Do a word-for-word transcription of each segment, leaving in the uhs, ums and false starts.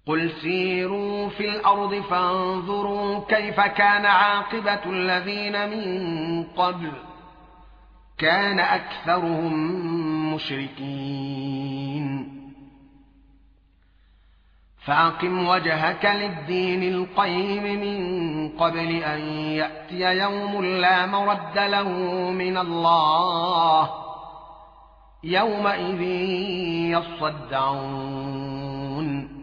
قل سيروا في الأرض فانظروا كيف كان عاقبة الذين من قبل كان أكثرهم مشركين فأقم وجهك للدين القيم من قبل أن يأتي يوم لا مرد له من الله يومئذ يصدعون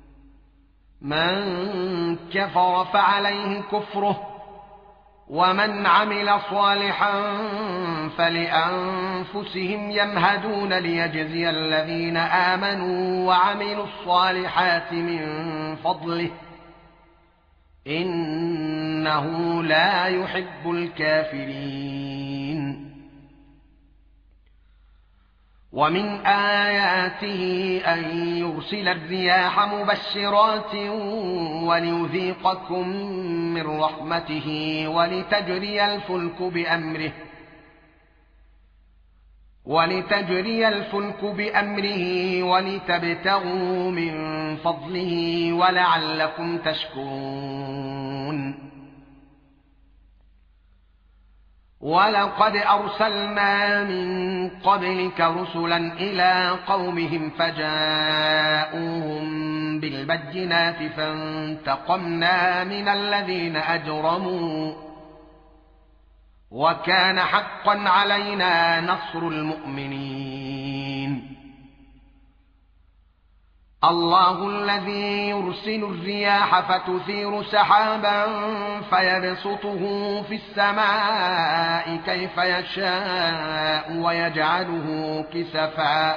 من كفر فعليه كفره ومن عمل صالحا فلأنفسهم يمهدون ليجزي الذين آمنوا وعملوا الصالحات من فضله إنه لا يحب الكافرين ومن آياته أن يرسل الرياح مبشرات وليذيقكم من رحمته ولتجري الفلك بأمره ولتجري الفلك بأمره ولتبتغوا من فضله ولعلكم تشكرون ولقد أرسلنا من قبلك رسلا إلى قومهم فجاءوهم بالبينات فانتقمنا من الذين أجرموا وكان حقا علينا نصر المؤمنين الله الذي يرسل الرياح فتثير سحابا فيبسطه في السماء كيف يشاء ويجعله كسفا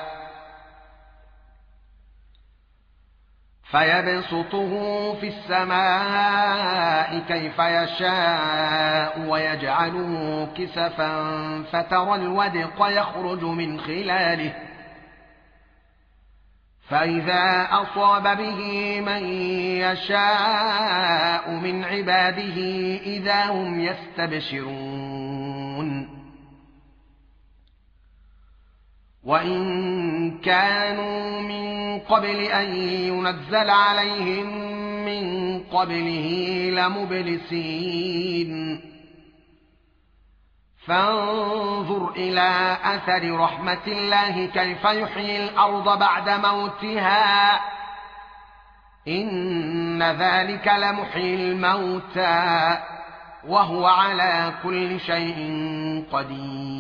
فيبسطه في السماء كيف يشاء ويجعله كسفا فترى الودق يخرج من خلاله فإذا أصاب به من يشاء من عباده إذا هم يستبشرون وإن كانوا من قبل أن ينزل عليهم من قبله لمبلسين فانظر إلى أثر رحمة الله كيف يحيي الأرض بعد موتها إن ذلك لمحيي الموتى وهو على كل شيء قدير